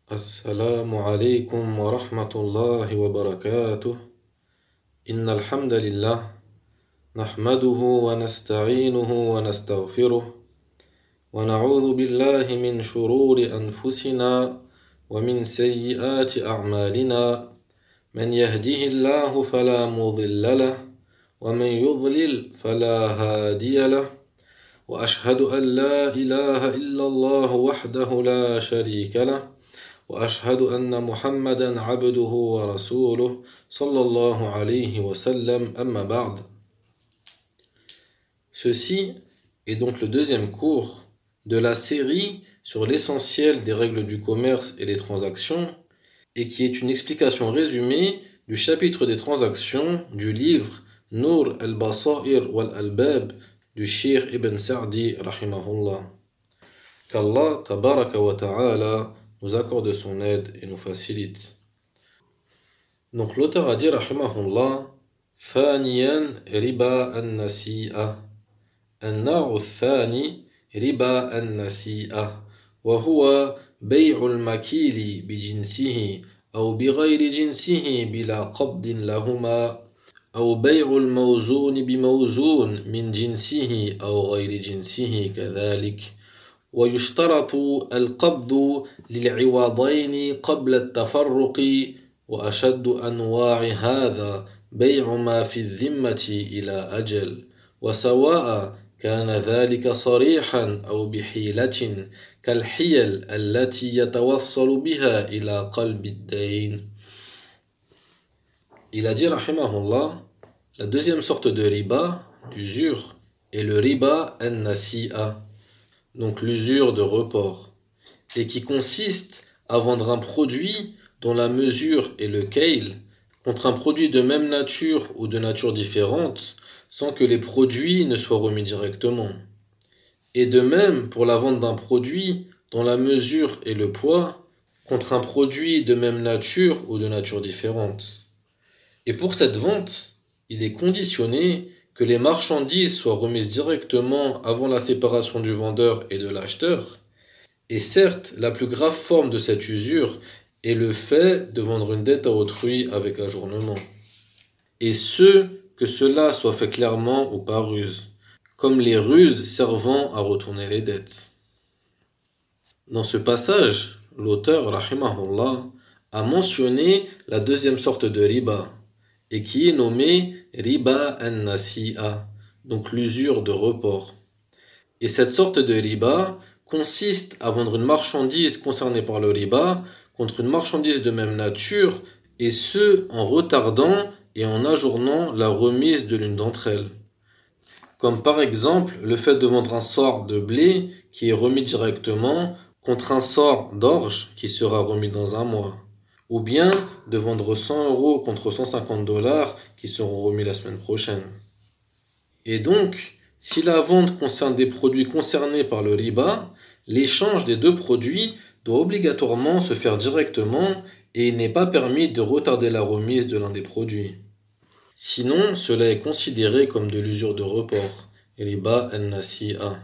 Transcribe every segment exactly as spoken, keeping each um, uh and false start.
السلام عليكم ورحمة الله وبركاته. إن الحمد لله نحمده ونستعينه ونستغفره ونعوذ بالله من شرور أنفسنا ومن سيئات أعمالنا. من يهده الله فلا مضل له ومن يضلل فلا هادي له وأشهد أن لا إله إلا الله وحده لا شريك له وأشهد أن محمدا عبده ورسوله صلى الله عليه وسلم أما بعد. Ceci est donc le deuxième cours de la série sur l'essentiel des règles du commerce et des transactions et qui est une explication résumée du chapitre des transactions du livre Nur al-Basair wal-Albab du Cheikh Ibn Sa'di rahimahullah. Qu'Allah tabaraka wa ta'ala nous accorde son aide et nous facilite. Donc l'auteur a dit rahimahullah ثانيا ربا النسيئة النوع الثاني ربا النسيئة وهو بيع المكيل بجنسه أو بغير جنسه بلا قبض لهما أو بيع الموزون بموزون من جنسه أو غير جنسه كذلك ويشترط القبض للعوضين قبل التفرق وأشد أنواع هذا بيع ما في الذمة إلى أجل وسواء كان ذلك صريحا أو بحيلة كالحيل التي يتوصل بها إلى قلب الدين. Il a dit rahimahullah, la deuxième sorte de riba, d'usure, est le riba an-nasi'a, donc l'usure de report, et qui consiste à vendre un produit dont la mesure est le kayl contre un produit de même nature ou de nature différente sans que les produits ne soient remis directement. Et de même pour la vente d'un produit dont la mesure est le poids contre un produit de même nature ou de nature différente. Et pour cette vente, il est conditionné que les marchandises soient remises directement avant la séparation du vendeur et de l'acheteur. Et certes, la plus grave forme de cette usure est le fait de vendre une dette à autrui avec ajournement. Et ce, que cela soit fait clairement ou par ruse, comme les ruses servant à retourner les dettes. Dans ce passage, l'auteur, rahimahullah, a mentionné la deuxième sorte de riba, et qui est nommée riba an-nasi'a, donc l'usure de report. Et cette sorte de riba consiste à vendre une marchandise concernée par le riba contre une marchandise de même nature, et ce, en retardant et en ajournant la remise de l'une d'entre elles. Comme par exemple le fait de vendre un sort de blé qui est remis directement contre un sort d'orge qui sera remis dans un mois. Ou bien de vendre cent euros contre cent cinquante dollars qui seront remis la semaine prochaine. Et donc, si la vente concerne des produits concernés par le riba, l'échange des deux produits doit obligatoirement se faire directement et il n'est pas permis de retarder la remise de l'un des produits. Sinon, cela est considéré comme de l'usure de report, riba an-nasi'a.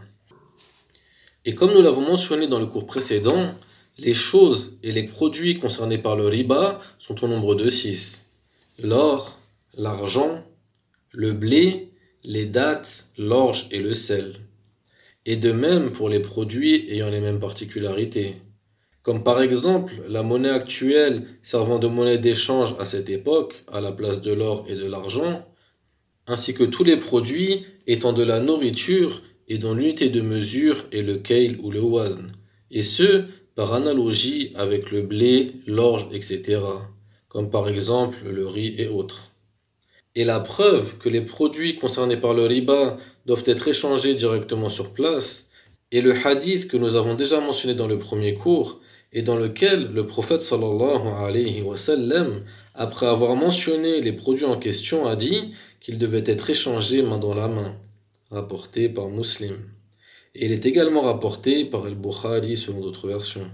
Et comme nous l'avons mentionné dans le cours précédent, les choses et les produits concernés par le riba sont au nombre de six. L'or, l'argent, le blé, les dattes, l'orge et le sel. Et de même pour les produits ayant les mêmes particularités. Comme par exemple la monnaie actuelle servant de monnaie d'échange à cette époque, à la place de l'or et de l'argent, ainsi que tous les produits étant de la nourriture et dont l'unité de mesure est le kayl ou le wazn. Et ce, par analogie avec le blé, l'orge, et cetera, comme par exemple le riz et autres. Et la preuve que les produits concernés par le riba doivent être échangés directement sur place est le hadith que nous avons déjà mentionné dans le premier cours et dans lequel le prophète sallallahu alayhi wa sallam, après avoir mentionné les produits en question, a dit qu'ils devaient être échangés main dans la main, rapporté par Muslim. Et il est également rapporté par Al-Bukhari selon d'autres versions.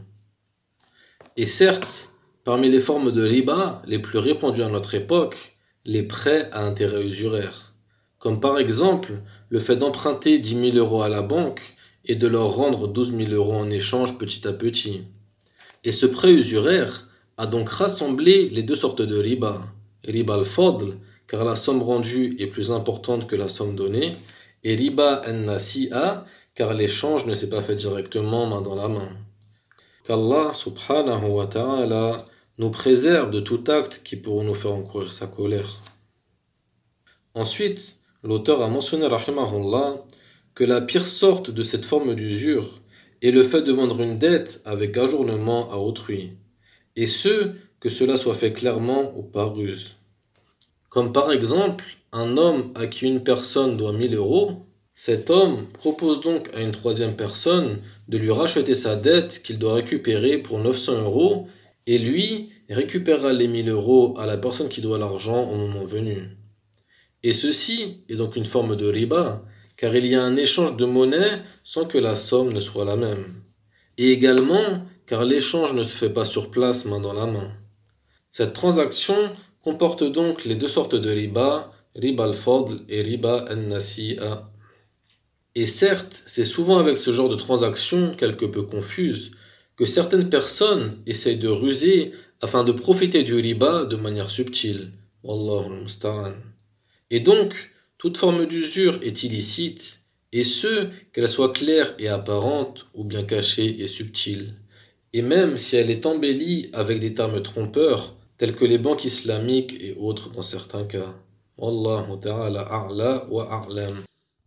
Et certes, parmi les formes de riba les plus répandues à notre époque, les prêts à intérêt usuraire. Comme par exemple le fait d'emprunter dix mille euros à la banque et de leur rendre douze mille euros en échange petit à petit. Et ce prêt usuraire a donc rassemblé les deux sortes de riba. Riba al-fadl, car la somme rendue est plus importante que la somme donnée, et riba an-nasi'a, car l'échange ne s'est pas fait directement main dans la main. Qu'Allah subhanahu wa ta'ala nous préserve de tout acte qui pourrait nous faire encourir sa colère. Ensuite, l'auteur a mentionné rahimahullah que la pire sorte de cette forme d'usure est le fait de vendre une dette avec ajournement à autrui, et ce, que cela soit fait clairement ou par ruse. Comme par exemple, un homme à qui une personne doit mille euros, cet homme propose donc à une troisième personne de lui racheter sa dette qu'il doit récupérer pour neuf cents euros, et lui récupérera les mille euros à la personne qui doit l'argent au moment venu. Et ceci est donc une forme de riba, car il y a un échange de monnaie sans que la somme ne soit la même. Et également, car l'échange ne se fait pas sur place main dans la main. Cette transaction comporte donc les deux sortes de riba, riba al-fadl et riba an-nasi'a. Et certes, c'est souvent avec ce genre de transaction quelque peu confuse que certaines personnes essayent de ruser afin de profiter du riba de manière subtile. Wallahu al-musta'an. Et donc, toute forme d'usure est illicite, et ce, qu'elle soit claire et apparente, ou bien cachée et subtile. Et même si elle est embellie avec des termes trompeurs, tels que les banques islamiques et autres dans certains cas. Wallahu ta'ala a'la wa a'lam.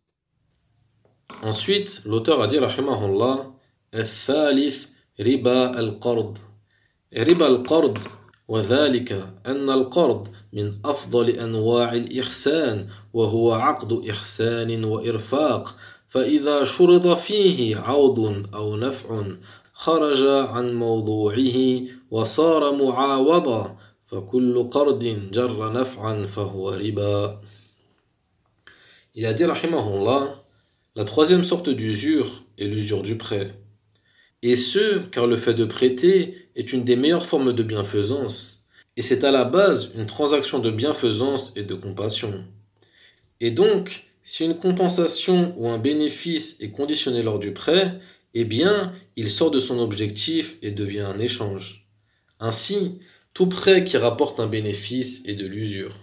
Ensuite, l'auteur a dit, rahimahullah, al-thalith riba al-qard. Riba al-qard, وذلك أن القرض من أفضل أنواع الإحسان وهو عقد إحسان وإرفاق فإذا شرط فيه عوض أو نفع خرج عن موضوعه وصار معاوضة فكل قرض جر نفعا فهو ربا. Il a dit rahimahullah, la troisième sorte d'usure est l'usure du prêt. Et ce, car le fait de prêter est une des meilleures formes de bienfaisance, et c'est à la base une transaction de bienfaisance et de compassion. Et donc, si une compensation ou un bénéfice est conditionné lors du prêt, eh bien, il sort de son objectif et devient un échange. Ainsi, tout prêt qui rapporte un bénéfice est de l'usure.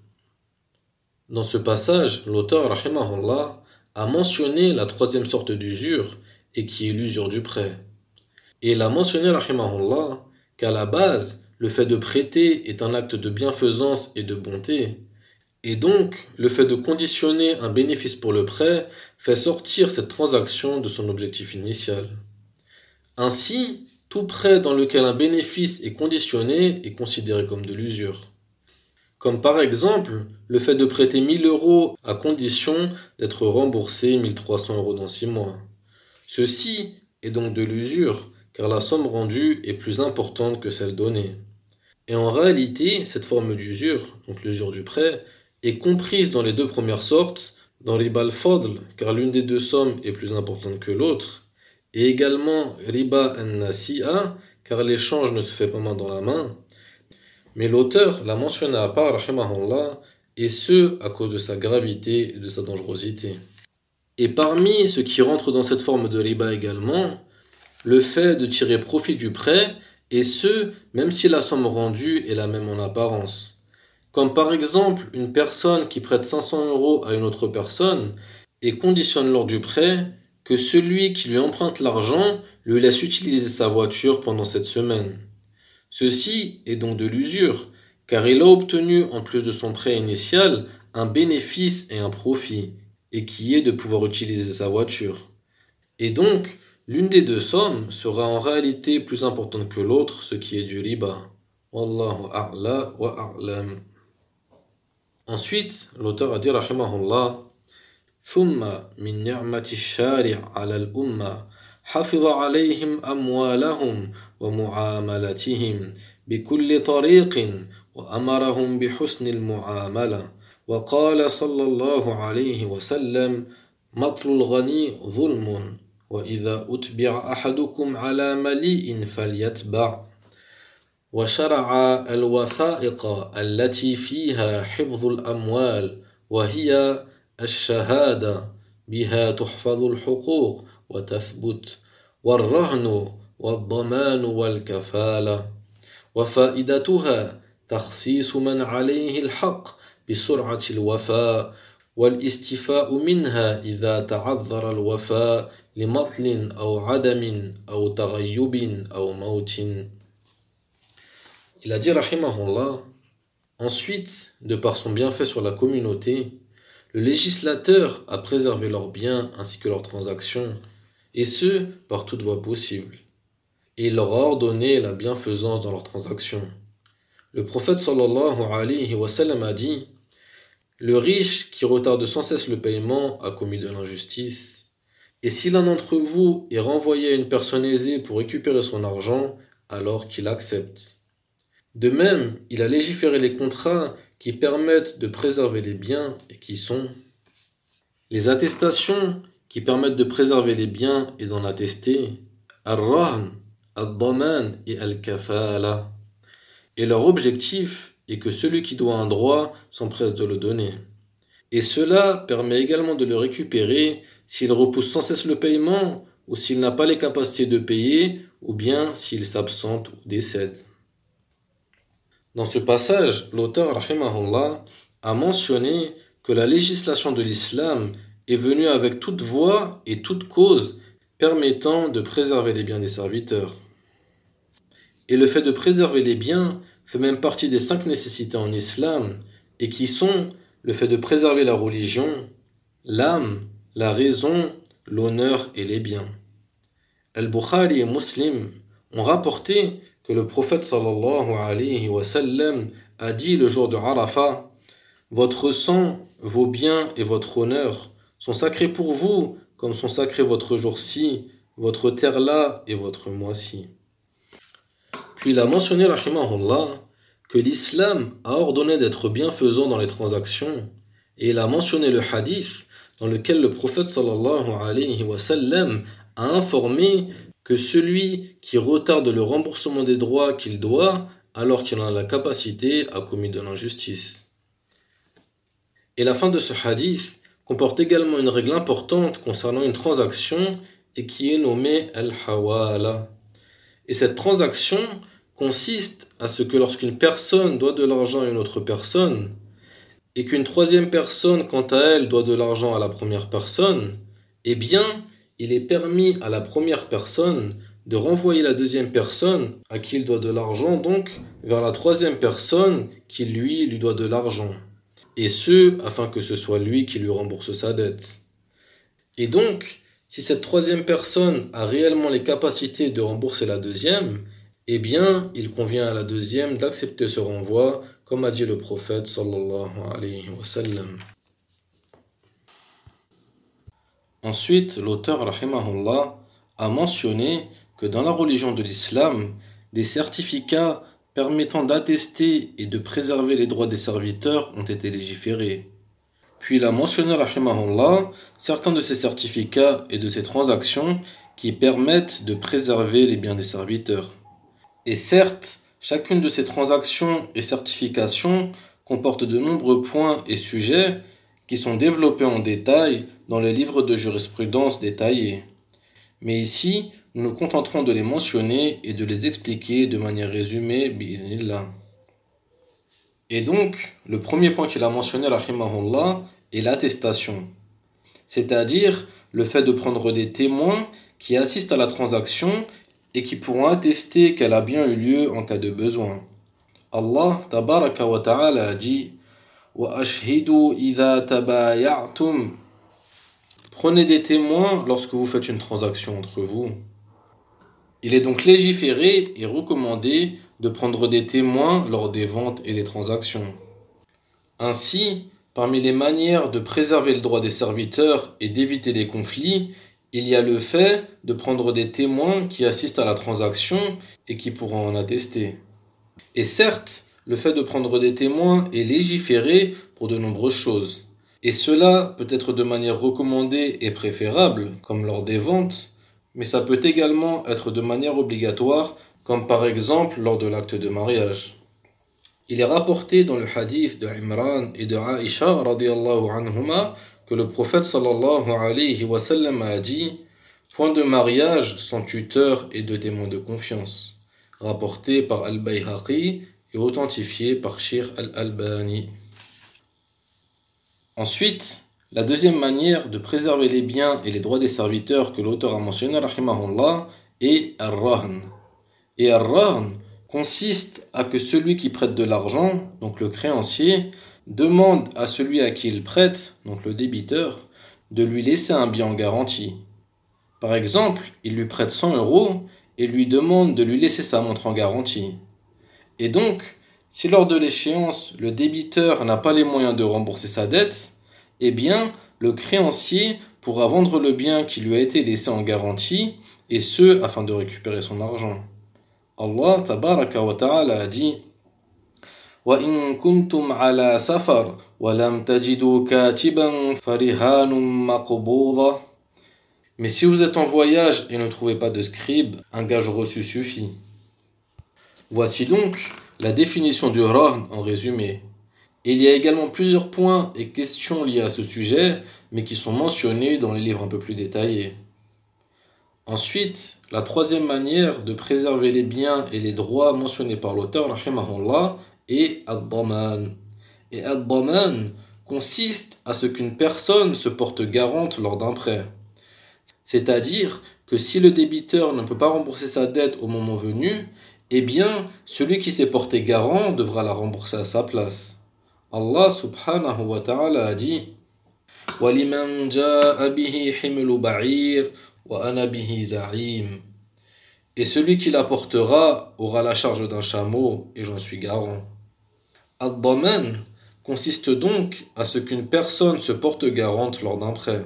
Dans ce passage, l'auteur, rahimahullah, a mentionné la troisième sorte d'usure, et qui est l'usure du prêt. Et il a mentionné, rahimahullah, qu'à la base, le fait de prêter est un acte de bienfaisance et de bonté. Et donc, le fait de conditionner un bénéfice pour le prêt fait sortir cette transaction de son objectif initial. Ainsi, tout prêt dans lequel un bénéfice est conditionné est considéré comme de l'usure. Comme par exemple, le fait de prêter mille euros à condition d'être remboursé mille trois cents euros dans six mois. Ceci est donc de l'usure, car la somme rendue est plus importante que celle donnée. Et en réalité, cette forme d'usure, donc l'usure du prêt, est comprise dans les deux premières sortes, dans riba al-fadl, car l'une des deux sommes est plus importante que l'autre, et également riba an-nasi'a, car l'échange ne se fait pas main dans la main. Mais l'auteur l'a mentionné à part, rahimahullah, et ce, à cause de sa gravité et de sa dangerosité. Et parmi ce qui rentre dans cette forme de riba également, le fait de tirer profit du prêt, et ce, même si la somme rendue est la même en apparence. Comme par exemple une personne qui prête cinq cents euros à une autre personne et conditionne lors du prêt que celui qui lui emprunte l'argent lui laisse utiliser sa voiture pendant cette semaine. Ceci est donc de l'usure, car il a obtenu en plus de son prêt initial un bénéfice et un profit, et qui est de pouvoir utiliser sa voiture. Et donc, l'une des deux sommes sera en réalité plus importante que l'autre, ce qui est du riba. Wallahu a'la wa a'lam. Ensuite, l'auteur a dit, rahimahullah, ثم من نعمة الشارع على الأمة حفظ عليهم أموالهم ومعاملتهم بكل طريق وأمرهم بحسن المعاملة وقال صلى الله عليه وسلم مطل الغني ظلم وإذا أتبع أحدكم على مليء فليتبع وشرع الوثائق التي فيها حفظ الأموال وهي الشهادة بها تحفظ الحقوق وتثبت والرهن والضمان والكفالة وفائدتها تخصيص من عليه الحق بسرعة الوفاء والاستيفاء منها إذا تعذر الوفاء لمطل أو عدم أو تغيب أو موت. Il a dit rahimahullah, ensuite, de par son bienfait sur la communauté, le législateur a préservé leurs biens ainsi que leurs transactions, et ce, par toute voie possible. Et il leur a ordonné la bienfaisance dans leurs transactions. Le prophète sallallahu alayhi wa sallam a dit, le riche qui retarde sans cesse le paiement a commis de l'injustice. Et si l'un d'entre vous est renvoyé à une personne aisée pour récupérer son argent, alors qu'il accepte. De même, il a légiféré les contrats qui permettent de préserver les biens et qui sont les attestations qui permettent de préserver les biens et d'en attester, al-rahn, al-daman et al-kafala. Et leur objectif est que celui qui doit un droit s'empresse de le donner. Et cela permet également de le récupérer s'il repousse sans cesse le paiement ou s'il n'a pas les capacités de payer ou bien s'il s'absente ou décède. Dans ce passage, l'auteur rahimahullah a mentionné que la législation de l'islam est venue avec toute voie et toute cause permettant de préserver les biens des serviteurs. Et le fait de préserver les biens fait même partie des cinq nécessités en islam et qui sont le fait de préserver la religion, l'âme, la raison, l'honneur et les biens. Al-Bukhari et Muslim ont rapporté que le prophète sallallahu alayhi wa sallam a dit le jour de Arafat, votre sang, vos biens et votre honneur sont sacrés pour vous comme sont sacrés votre jour-ci, votre terre-là et votre mois-ci. Puis il a mentionné rahimahullah que l'islam a ordonné d'être bienfaisant dans les transactions et il a mentionné le hadith dans lequel le prophète sallallahu alayhi wa sallam a informé que celui qui retarde le remboursement des droits qu'il doit alors qu'il en a la capacité a commis de l'injustice. Et la fin de ce hadith comporte également une règle importante concernant une transaction et qui est nommée al-hawala. Et cette transaction consiste à ce que lorsqu'une personne doit de l'argent à une autre personne et qu'une troisième personne quant à elle doit de l'argent à la première personne, eh bien il est permis à la première personne de renvoyer la deuxième personne à qui il doit de l'argent, donc vers la troisième personne qui lui, lui doit de l'argent. Et ce, afin que ce soit lui qui lui rembourse sa dette. Et donc, si cette troisième personne a réellement les capacités de rembourser la deuxième, eh bien, il convient à la deuxième d'accepter ce renvoi, comme a dit le prophète sallallahu alayhi wa sallam. Ensuite, l'auteur rahimahullah a mentionné que dans la religion de l'islam, des certificats permettant d'attester et de préserver les droits des serviteurs ont été légiférés. Puis il a mentionné rahimahullah certains de ces certificats et de ces transactions qui permettent de préserver les biens des serviteurs. Et certes, chacune de ces transactions et certifications comporte de nombreux points et sujets qui sont développés en détail dans les livres de jurisprudence détaillés. Mais ici, nous nous contenterons de les mentionner et de les expliquer de manière résumée, bi'idhnillah. Et donc, le premier point qu'il a mentionné, rahimahullah, est l'attestation. C'est-à-dire le fait de prendre des témoins qui assistent à la transaction et qui pourront attester qu'elle a bien eu lieu en cas de besoin. Allah, tabaraka wa ta'ala, a dit وَأَشْهِدُوا إِذَا تَبَايَعْتُمْ. Prenez des témoins lorsque vous faites une transaction entre vous. Il est donc légiféré et recommandé de prendre des témoins lors des ventes et des transactions. Ainsi, parmi les manières de préserver le droit des serviteurs et d'éviter les conflits, il y a le fait de prendre des témoins qui assistent à la transaction et qui pourront en attester. Et certes, le fait de prendre des témoins est légiféré pour de nombreuses choses. Et cela peut être de manière recommandée et préférable, comme lors des ventes, mais ça peut également être de manière obligatoire, comme par exemple lors de l'acte de mariage. Il est rapporté dans le hadith de Imran et de Aïcha radiyallahu anhuma que le prophète sallallahu alayhi wa sallam a dit Point de mariage sans tuteur et de témoin de confiance. Rapporté par Al-Bayhaqi et authentifié par Shir Al-Albani. Ensuite, la deuxième manière de préserver les biens et les droits des serviteurs que l'auteur a mentionné, rahimahullah, est Ar-Rahn. Et Ar-Rahn consiste à que celui qui prête de l'argent, donc le créancier, demande à celui à qui il prête, donc le débiteur, de lui laisser un bien en garantie. Par exemple, il lui prête cent euros et lui demande de lui laisser sa montre en garantie. Et donc, si lors de l'échéance, le débiteur n'a pas les moyens de rembourser sa dette, eh bien, le créancier pourra vendre le bien qui lui a été laissé en garantie, et ce, afin de récupérer son argent. Allah tabaraka wa ta'ala a dit وَإِن كُنتُمْ عَلَى سَفَرٍ وَلَمْ تَجِدُوا كَاتِبًا فَرِهَانٌ مَقْبُوضَةٌ. Mais si vous êtes en voyage et ne trouvez pas de scribe, un gage reçu suffit. Voici donc la définition du rahn en résumé. Et il y a également plusieurs points et questions liés à ce sujet, mais qui sont mentionnés dans les livres un peu plus détaillés. Ensuite, la troisième manière de préserver les biens et les droits mentionnés par l'auteur, rahimahullah, est ad-daman. Et ad-daman consiste à ce qu'une personne se porte garante lors d'un prêt. C'est-à-dire que si le débiteur ne peut pas rembourser sa dette au moment venu, eh bien, celui qui s'est porté garant devra la rembourser à sa place. Allah subhanahu wa ta'ala a dit وَلِمَنْ جَاءَ بِهِ حِمْلُ بَعِيرٍ وَأَنَا بِهِ زَعِيمٌ. Et celui qui la portera aura la charge d'un chameau, et j'en suis garant. Ad-daman consiste donc à ce qu'une personne se porte garante lors d'un prêt.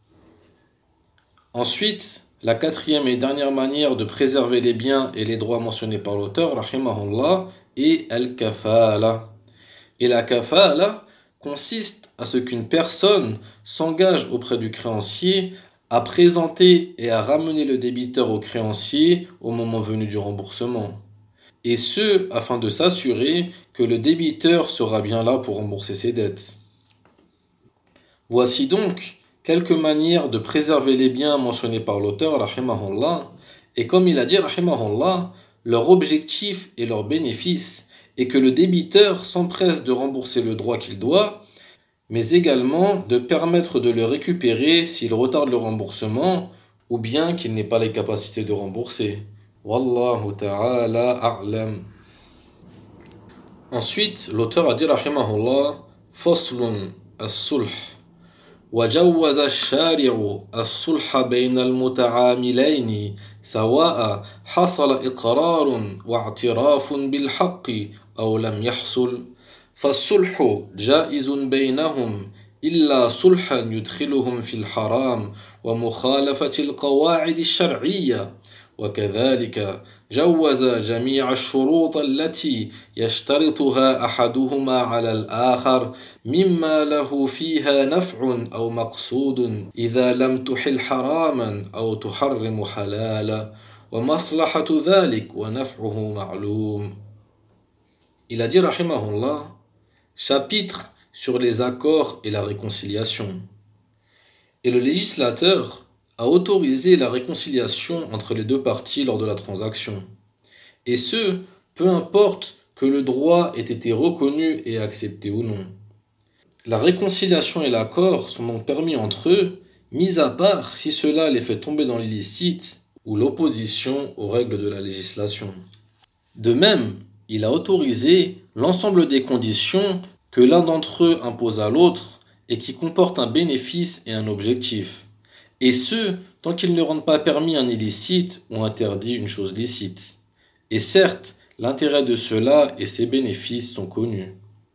Ensuite, la quatrième et dernière manière de préserver les biens et les droits mentionnés par l'auteur, rahimahullah, est al-kafala. Et la kafala consiste à ce qu'une personne s'engage auprès du créancier à présenter et à ramener le débiteur au créancier au moment venu du remboursement. Et ce, afin de s'assurer que le débiteur sera bien là pour rembourser ses dettes. Voici donc quelques manières de préserver les biens mentionnés par l'auteur, rahimahullah, et comme il a dit, rahimahullah, leur objectif et leur bénéfice est que le débiteur s'empresse de rembourser le droit qu'il doit, mais également de permettre de le récupérer s'il retarde le remboursement, ou bien qu'il n'ait pas les capacités de rembourser. Wallahu ta'ala a'lam. Ensuite, l'auteur a dit, rahimahullah, faslun as-sulh. وجوز الشارع الصلح بين المتعاملين سواء حصل إقرار واعتراف بالحق أو لم يحصل فالصلح جائز بينهم إلا صلحا يدخلهم في الحرام ومخالفة القواعد الشرعية وكذلك جوز جميع الشروط التي يشترطها أحدهما على الآخر مما له فيها نفع أو مقصود إذا لم تحل حراما أو تحرم حلالا ومصلحة ذلك ونفعه معلوم. Il a dit rahimahullah, chapitre sur les accords et la réconciliation. Et le législateur a autorisé la réconciliation entre les deux parties lors de la transaction. Et ce, peu importe que le droit ait été reconnu et accepté ou non. La réconciliation et l'accord sont donc permis entre eux, mis à part si cela les fait tomber dans l'illicite ou l'opposition aux règles de la législation. De même, il a autorisé l'ensemble des conditions que l'un d'entre eux impose à l'autre et qui comportent un bénéfice et un objectif. Et ce, tant qu'ils ne rendent pas permis un illicite ou interdit une chose licite. Et certes, l'intérêt de cela et ses bénéfices sont connus.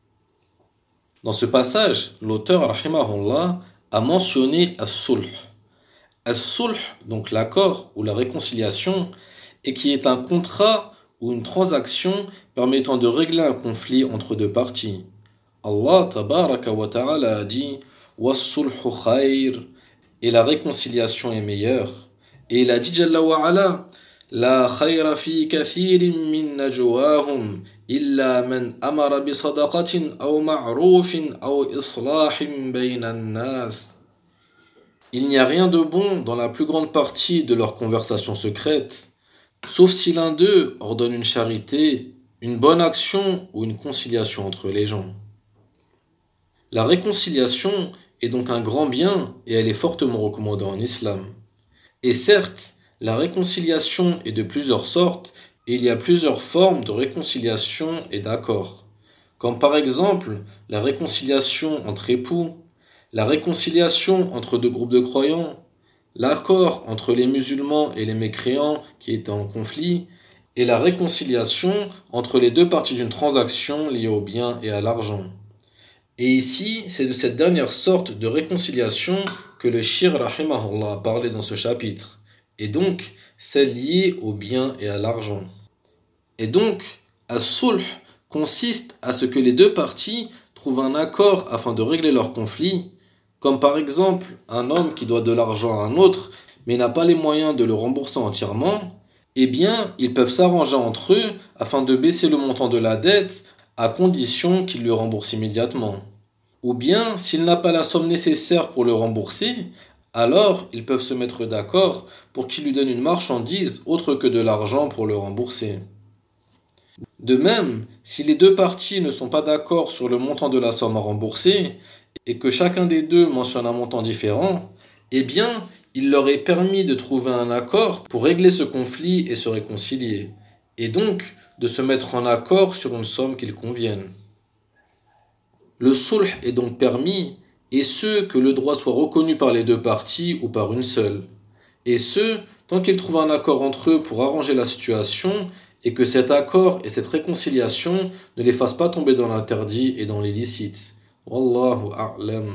Dans ce passage, l'auteur, rahimahullah, a mentionné as-sulh. As-sulh, donc l'accord ou la réconciliation, et qui est un contrat ou une transaction permettant de régler un conflit entre deux parties. Allah tabaraka wa ta'ala a dit « Was-sulhu khayr » et la réconciliation est meilleure. Et il a dit Jalla wa ala La khayra fi kathirin min najwahum illa man amara bi sadaqatin aw ma'rufin aw islahin bayna an-nas. Il n'y a rien de bon dans la plus grande partie de leurs conversations secrètes, sauf si l'un d'eux ordonne une charité, une bonne action ou une conciliation entre les gens. La réconciliation est donc un grand bien et elle est fortement recommandée en islam. Et certes, la réconciliation est de plusieurs sortes et il y a plusieurs formes de réconciliation et d'accord, comme par exemple la réconciliation entre époux, la réconciliation entre deux groupes de croyants, l'accord entre les musulmans et les mécréants qui étaient en conflit, et la réconciliation entre les deux parties d'une transaction liée au bien et à l'argent. Et ici, c'est de cette dernière sorte de réconciliation que le shir rahimahullah a parlé dans ce chapitre, et donc celle liée au bien et à l'argent. Et donc, as-sulh consiste à ce que les deux parties trouvent un accord afin de régler leur conflit, comme par exemple un homme qui doit de l'argent à un autre mais n'a pas les moyens de le rembourser entièrement, eh bien, ils peuvent s'arranger entre eux afin de baisser le montant de la dette à condition qu'il le rembourse immédiatement. Ou bien, s'il n'a pas la somme nécessaire pour le rembourser, alors ils peuvent se mettre d'accord pour qu'il lui donne une marchandise autre que de l'argent pour le rembourser. De même, si les deux parties ne sont pas d'accord sur le montant de la somme à rembourser et que chacun des deux mentionne un montant différent, eh bien, il leur est permis de trouver un accord pour régler ce conflit et se réconcilier, et donc de se mettre en accord sur une somme qu'ils conviennent. Le sulh est donc permis, et ce, que le droit soit reconnu par les deux parties ou par une seule, et ce, tant qu'ils trouvent un accord entre eux pour arranger la situation, et que cet accord et cette réconciliation ne les fassent pas tomber dans l'interdit et dans l'illicite. Wallahu a'lam.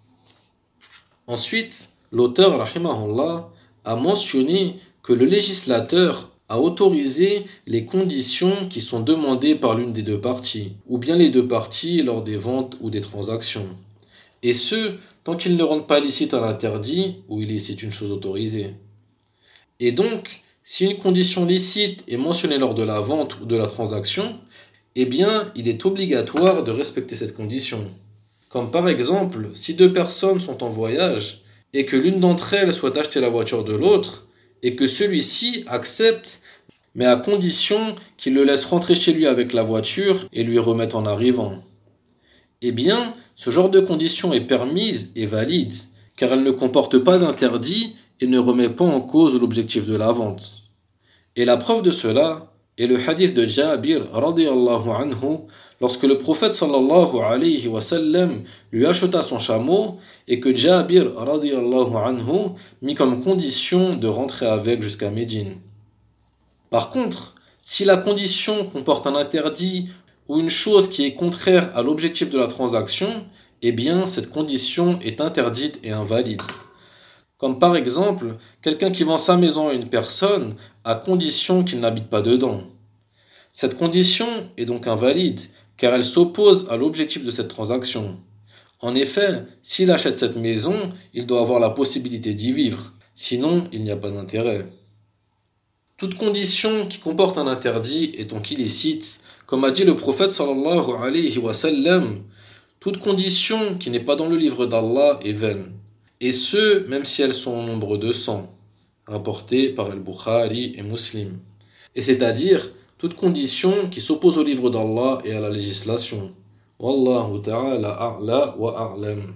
Ensuite, l'auteur, rahimahullah, a mentionné que le législateur a autorisé les conditions qui sont demandées par l'une des deux parties, ou bien les deux parties lors des ventes ou des transactions. Et ce, tant qu'ils ne rendent pas licite à l'interdit ou illicite une chose autorisée. Et donc, si une condition licite est mentionnée lors de la vente ou de la transaction, eh bien, il est obligatoire de respecter cette condition. Comme par exemple, si deux personnes sont en voyage et que l'une d'entre elles souhaite acheter la voiture de l'autre et que celui-ci accepte, mais à condition qu'il le laisse rentrer chez lui avec la voiture et lui remette en arrivant. Eh bien, ce genre de condition est permise et valide, car elle ne comporte pas d'interdit et ne remet pas en cause l'objectif de la vente. Et la preuve de cela est le hadith de Jabir radiyallahu anhu, lorsque le prophète sallallahu alayhi wa sallam lui acheta son chameau et que Jabir radiyallahu anhu mit comme condition de rentrer avec jusqu'à Médine. Par contre, si la condition comporte un interdit ou une chose qui est contraire à l'objectif de la transaction, eh bien cette condition est interdite et invalide. Comme par exemple, quelqu'un qui vend sa maison à une personne à condition qu'il n'habite pas dedans. Cette condition est donc invalide, car elle s'oppose à l'objectif de cette transaction. En effet, s'il achète cette maison, il doit avoir la possibilité d'y vivre, sinon il n'y a pas d'intérêt. Toute condition qui comporte un interdit est donc illicite, comme a dit le prophète sallallahu alayhi wa sallam, toute condition qui n'est pas dans le livre d'Allah est vaine. Et ce, même si elles sont au nombre de cent, rapporté par Al-Bukhari et Muslim. Et c'est-à-dire, toute condition qui s'oppose au livre d'Allah et à la législation. Wallahu ta'ala a'la wa a'lam.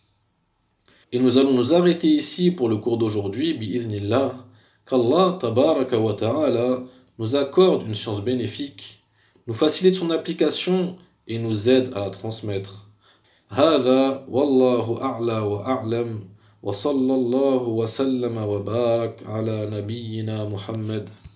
Et nous allons nous arrêter ici pour le cours d'aujourd'hui, bi'idhnillah, qu'Allah tabaraka wa ta'ala nous accorde une science bénéfique, nous facilite son application et nous aide à la transmettre. هذا والله أعلى وأعلم وصلى الله وسلم وبارك على نبينا محمد